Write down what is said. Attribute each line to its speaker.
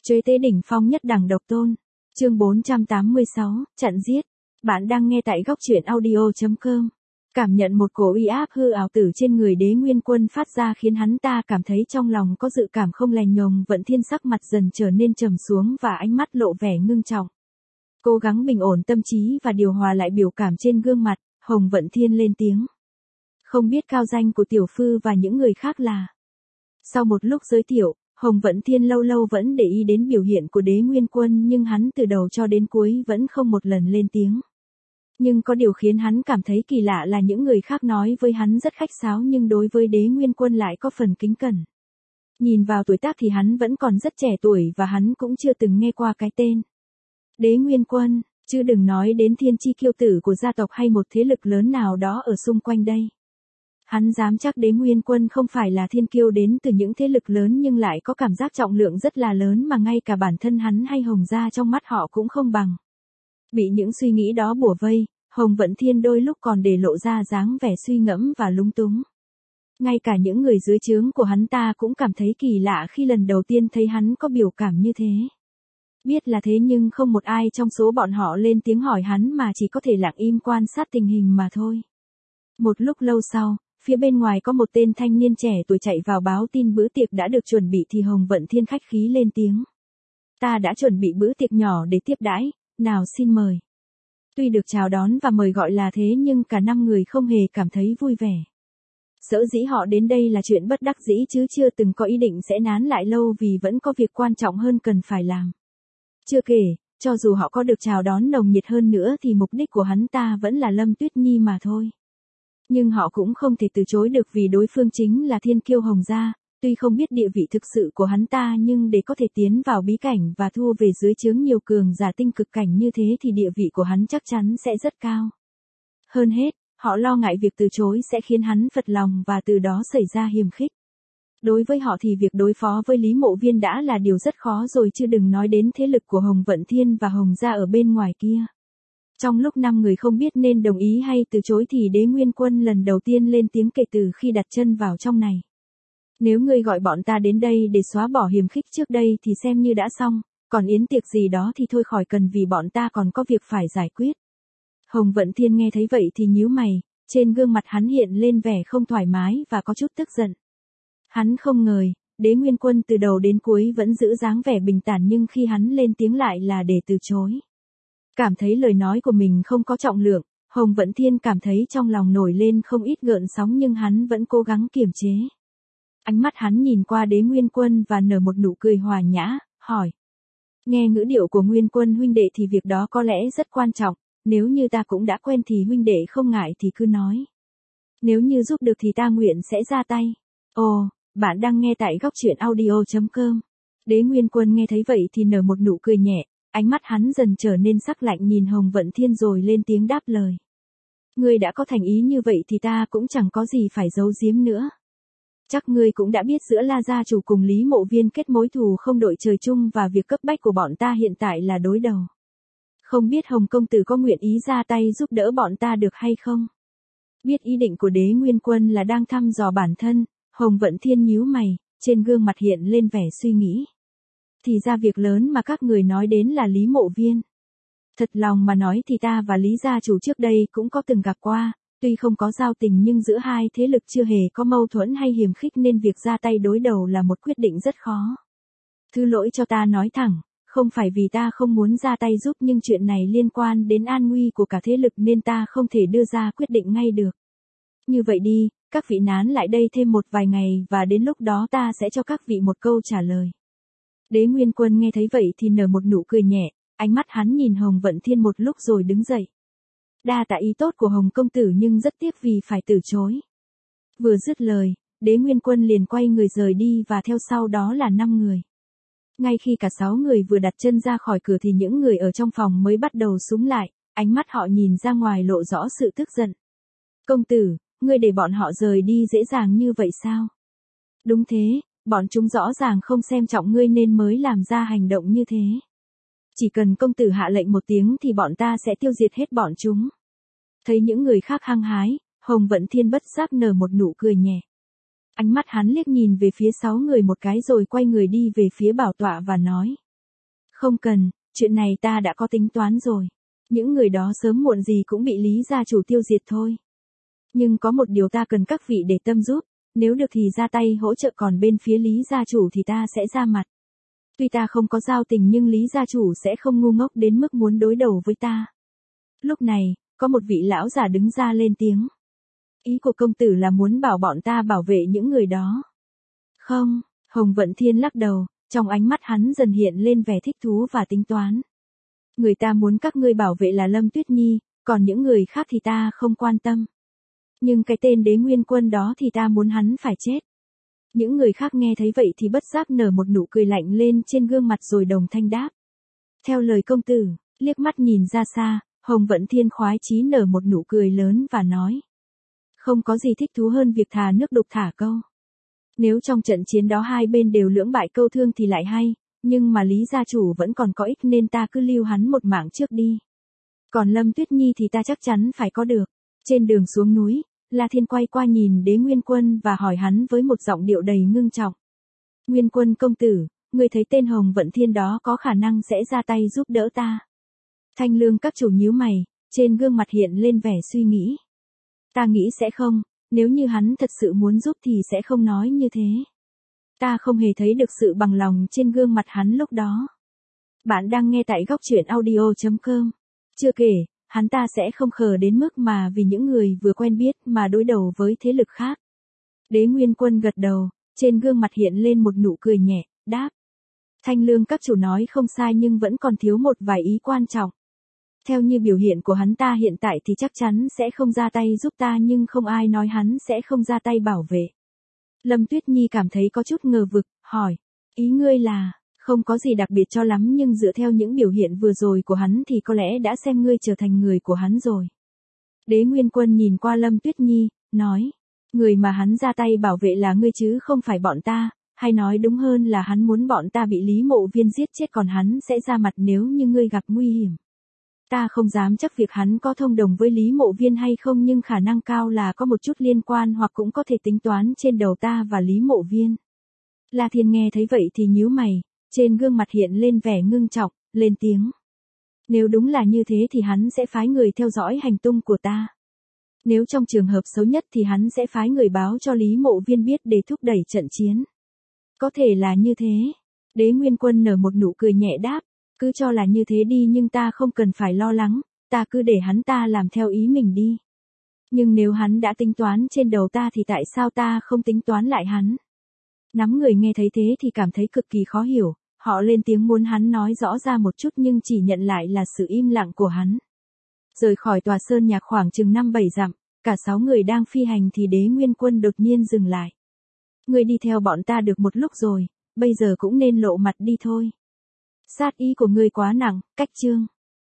Speaker 1: Chế tế đỉnh phong nhất đẳng độc tôn. Chương 486, chặn giết. Bạn đang nghe tại góc truyện audio.com. Cảm nhận một cổ uy áp hư ảo tử trên người Đế Nguyên Quân phát ra khiến hắn ta cảm thấy trong lòng có dự cảm không lành nhồng. Vận Thiên sắc mặt dần trở nên trầm xuống và ánh mắt lộ vẻ ngưng trọng. Cố gắng bình ổn tâm trí và điều hòa lại biểu cảm trên gương mặt, Hồng Vận Thiên lên tiếng. Không biết cao danh của tiểu thư và những người khác là. Sau một lúc giới thiệu, Hồng Vận Thiên lâu lâu vẫn để ý đến biểu hiện của Đế Nguyên Quân, nhưng hắn từ đầu cho đến cuối vẫn không một lần lên tiếng. Nhưng có điều khiến hắn cảm thấy kỳ lạ là những người khác nói với hắn rất khách sáo nhưng đối với Đế Nguyên Quân lại có phần kính cẩn. Nhìn vào tuổi tác thì hắn vẫn còn rất trẻ tuổi và hắn cũng chưa từng nghe qua cái tên Đế Nguyên Quân, chứ đừng nói đến thiên chi kiêu tử của gia tộc hay một thế lực lớn nào đó ở xung quanh đây. Hắn dám chắc Đế Nguyên Quân không phải là thiên kiêu đến từ những thế lực lớn nhưng lại có cảm giác trọng lượng rất là lớn mà ngay cả bản thân hắn hay Hồng gia trong mắt họ cũng không bằng. Bị những suy nghĩ đó bủa vây, Hồng Vận Thiên đôi lúc còn để lộ ra dáng vẻ suy ngẫm và lúng túng. Ngay cả những người dưới trướng của hắn ta cũng cảm thấy kỳ lạ khi lần đầu tiên thấy hắn có biểu cảm như thế. Biết là thế nhưng không một ai trong số bọn họ lên tiếng hỏi hắn mà chỉ có thể lặng im quan sát tình hình mà thôi. Một lúc lâu sau, phía bên ngoài có một tên thanh niên trẻ tuổi chạy vào báo tin bữa tiệc đã được chuẩn bị thì Hồng Vận Thiên khách khí lên tiếng. Ta đã chuẩn bị bữa tiệc nhỏ để tiếp đãi, nào xin mời. Tuy được chào đón và mời gọi là thế nhưng cả 5 người không hề cảm thấy vui vẻ. Sở dĩ họ đến đây là chuyện bất đắc dĩ chứ chưa từng có ý định sẽ nán lại lâu vì vẫn có việc quan trọng hơn cần phải làm. Chưa kể, cho dù họ có được chào đón nồng nhiệt hơn nữa thì mục đích của hắn ta vẫn là Lâm Tuyết Nhi mà thôi. Nhưng họ cũng không thể từ chối được vì đối phương chính là thiên kiêu Hồng gia, tuy không biết địa vị thực sự của hắn ta nhưng để có thể tiến vào bí cảnh và thua về dưới trướng nhiều cường giả tinh cực cảnh như thế thì địa vị của hắn chắc chắn sẽ rất cao. Hơn hết, họ lo ngại việc từ chối sẽ khiến hắn phật lòng và từ đó xảy ra hiềm khích. Đối với họ thì việc đối phó với Lý Mộ Viên đã là điều rất khó rồi chứ đừng nói đến thế lực của Hồng Vận Thiên và Hồng gia ở bên ngoài kia. Trong lúc 5 người không biết nên đồng ý hay từ chối thì Đế Nguyên Quân lần đầu tiên lên tiếng kể từ khi đặt chân vào trong này. Nếu ngươi gọi bọn ta đến đây để xóa bỏ hiềm khích trước đây thì xem như đã xong, còn yến tiệc gì đó thì thôi khỏi cần vì bọn ta còn có việc phải giải quyết. Hồng Vận Thiên nghe thấy vậy thì nhíu mày, trên gương mặt hắn hiện lên vẻ không thoải mái và có chút tức giận. Hắn không ngờ, Đế Nguyên Quân từ đầu đến cuối vẫn giữ dáng vẻ bình thản nhưng khi hắn lên tiếng lại là để từ chối. Cảm thấy lời nói của mình không có trọng lượng, Hồng Vận Thiên cảm thấy trong lòng nổi lên không ít gợn sóng nhưng hắn vẫn cố gắng kiềm chế. Ánh mắt hắn nhìn qua Đế Nguyên Quân và nở một nụ cười hòa nhã, hỏi. Nghe ngữ điệu của Nguyên Quân huynh đệ thì việc đó có lẽ rất quan trọng, nếu như ta cũng đã quen thì huynh đệ không ngại thì cứ nói. Nếu như giúp được thì ta nguyện sẽ ra tay. Ồ, bạn đang nghe tại góc truyện audio.com. Đế Nguyên Quân nghe thấy vậy thì nở một nụ cười nhẹ, ánh mắt hắn dần trở nên sắc lạnh nhìn Hồng Vận Thiên rồi lên tiếng đáp lời. Ngươi đã có thành ý như vậy thì ta cũng chẳng có gì phải giấu giếm nữa. Chắc ngươi cũng đã biết giữa La gia chủ cùng Lý Mộ Viên kết mối thù không đội trời chung và việc cấp bách của bọn ta hiện tại là đối đầu. Không biết Hồng công tử có nguyện ý ra tay giúp đỡ bọn ta được hay không? Biết ý định của Đế Nguyên Quân là đang thăm dò bản thân, Hồng Vận Thiên nhíu mày, trên gương mặt hiện lên vẻ suy nghĩ. Thì ra việc lớn mà các người nói đến là Lý Mộ Viên. Thật lòng mà nói thì ta và Lý gia chủ trước đây cũng có từng gặp qua, tuy không có giao tình nhưng giữa hai thế lực chưa hề có mâu thuẫn hay hiềm khích nên việc ra tay đối đầu là một quyết định rất khó. Thứ lỗi cho ta nói thẳng, không phải vì ta không muốn ra tay giúp nhưng chuyện này liên quan đến an nguy của cả thế lực nên ta không thể đưa ra quyết định ngay được. Như vậy đi, các vị nán lại đây thêm một vài ngày và đến lúc đó ta sẽ cho các vị một câu trả lời. Đế Nguyên Quân nghe thấy vậy thì nở một nụ cười nhẹ, ánh mắt hắn nhìn Hồng Vận Thiên một lúc rồi đứng dậy. Đa tạ ý tốt của Hồng công tử nhưng rất tiếc vì phải từ chối. Vừa dứt lời, Đế Nguyên Quân liền quay người rời đi và theo sau đó là 5 người. Ngay khi cả 6 người vừa đặt chân ra khỏi cửa thì những người ở trong phòng mới bắt đầu súng lại, ánh mắt họ nhìn ra ngoài lộ rõ sự tức giận. Công tử, ngươi để bọn họ rời đi dễ dàng như vậy sao? Đúng thế, bọn chúng rõ ràng không xem trọng ngươi nên mới làm ra hành động như thế. Chỉ cần công tử hạ lệnh một tiếng thì bọn ta sẽ tiêu diệt hết bọn chúng. Thấy những người khác hăng hái, Hồng Vận Thiên bất giác nở một nụ cười nhẹ. Ánh mắt hắn liếc nhìn về phía 6 người một cái rồi quay người đi về phía bảo tọa và nói. Không cần, chuyện này ta đã có tính toán rồi. Những người đó sớm muộn gì cũng bị Lý gia chủ tiêu diệt thôi. Nhưng có một điều ta cần các vị để tâm giúp, nếu được thì ra tay hỗ trợ, còn bên phía Lý gia chủ thì ta sẽ ra mặt. Tuy ta không có giao tình nhưng Lý gia chủ sẽ không ngu ngốc đến mức muốn đối đầu với ta. Lúc này, có một vị lão già đứng ra lên tiếng. Ý của công tử là muốn bảo bọn ta bảo vệ những người đó. Không, Hồng Vận Thiên lắc đầu, trong ánh mắt hắn dần hiện lên vẻ thích thú và tính toán. Người ta muốn các ngươi bảo vệ là Lâm Tuyết Nhi, còn những người khác thì ta không quan tâm. Nhưng cái tên Đế Nguyên Quân đó thì ta muốn hắn phải chết. Những người khác nghe thấy vậy thì bất giác nở một nụ cười lạnh lên trên gương mặt rồi đồng thanh đáp. Theo lời công tử, liếc mắt nhìn ra xa, Hồng Vận Thiên khoái chí nở một nụ cười lớn và nói. Không có gì thích thú hơn việc thả nước đục thả câu. Nếu trong trận chiến đó hai bên đều lưỡng bại câu thương thì lại hay, nhưng mà Lý gia chủ vẫn còn có ích nên ta cứ lưu hắn một mạng trước đi. Còn Lâm Tuyết Nhi thì ta chắc chắn phải có được. Trên đường xuống núi, La Thiên quay qua nhìn Đế Nguyên Quân và hỏi hắn với một giọng điệu đầy ngưng trọng. Nguyên Quân công tử, ngươi thấy tên Hồng Vận Thiên đó có khả năng sẽ ra tay giúp đỡ ta? Thanh Lương các chủ nhíu mày, trên gương mặt hiện lên vẻ suy nghĩ. Ta nghĩ sẽ không, nếu như hắn thật sự muốn giúp thì sẽ không nói như thế. Ta không hề thấy được sự bằng lòng trên gương mặt hắn lúc đó. Bạn đang nghe tại góc truyện audio.com. Chưa kể, hắn ta sẽ không khờ đến mức mà vì những người vừa quen biết mà đối đầu với thế lực khác. Đế Nguyên Quân gật đầu, trên gương mặt hiện lên một nụ cười nhẹ, đáp. Thanh Lương các chủ nói không sai nhưng vẫn còn thiếu một vài ý quan trọng. Theo như biểu hiện của hắn ta hiện tại thì chắc chắn sẽ không ra tay giúp ta, nhưng không ai nói hắn sẽ không ra tay bảo vệ. Lâm Tuyết Nhi cảm thấy có chút ngờ vực, hỏi. Ý ngươi là, không có gì đặc biệt cho lắm nhưng dựa theo những biểu hiện vừa rồi của hắn thì có lẽ đã xem ngươi trở thành người của hắn rồi. Đế Nguyên Quân nhìn qua Lâm Tuyết Nhi, nói. Người mà hắn ra tay bảo vệ là ngươi chứ không phải bọn ta, hay nói đúng hơn là hắn muốn bọn ta bị Lý Mộ Viên giết chết, còn hắn sẽ ra mặt nếu như ngươi gặp nguy hiểm. Ta không dám chắc việc hắn có thông đồng với Lý Mộ Viên hay không, nhưng khả năng cao là có một chút liên quan hoặc cũng có thể tính toán trên đầu ta và Lý Mộ Viên. La Thiên nghe thấy vậy thì nhíu mày, trên gương mặt hiện lên vẻ ngưng trọng, lên tiếng. Nếu đúng là như thế thì hắn sẽ phái người theo dõi hành tung của ta. Nếu trong trường hợp xấu nhất thì hắn sẽ phái người báo cho Lý Mộ Viên biết để thúc đẩy trận chiến. Có thể là như thế. Đế Nguyên Quân nở một nụ cười nhẹ đáp. Cứ cho là như thế đi, nhưng ta không cần phải lo lắng, ta cứ để hắn ta làm theo ý mình đi. Nhưng nếu hắn đã tính toán trên đầu ta thì tại sao ta không tính toán lại hắn? Nắm người nghe thấy thế thì cảm thấy cực kỳ khó hiểu, họ lên tiếng muốn hắn nói rõ ra một chút nhưng chỉ nhận lại là sự im lặng của hắn. Rời khỏi tòa sơn nhạc khoảng chừng 5-7 dặm, cả 6 người đang phi hành thì Đế Nguyên Quân đột nhiên dừng lại. Ngươi đi theo bọn ta được một lúc rồi, bây giờ cũng nên lộ mặt đi thôi. Sát ý của ngươi quá nặng, Cách Chương.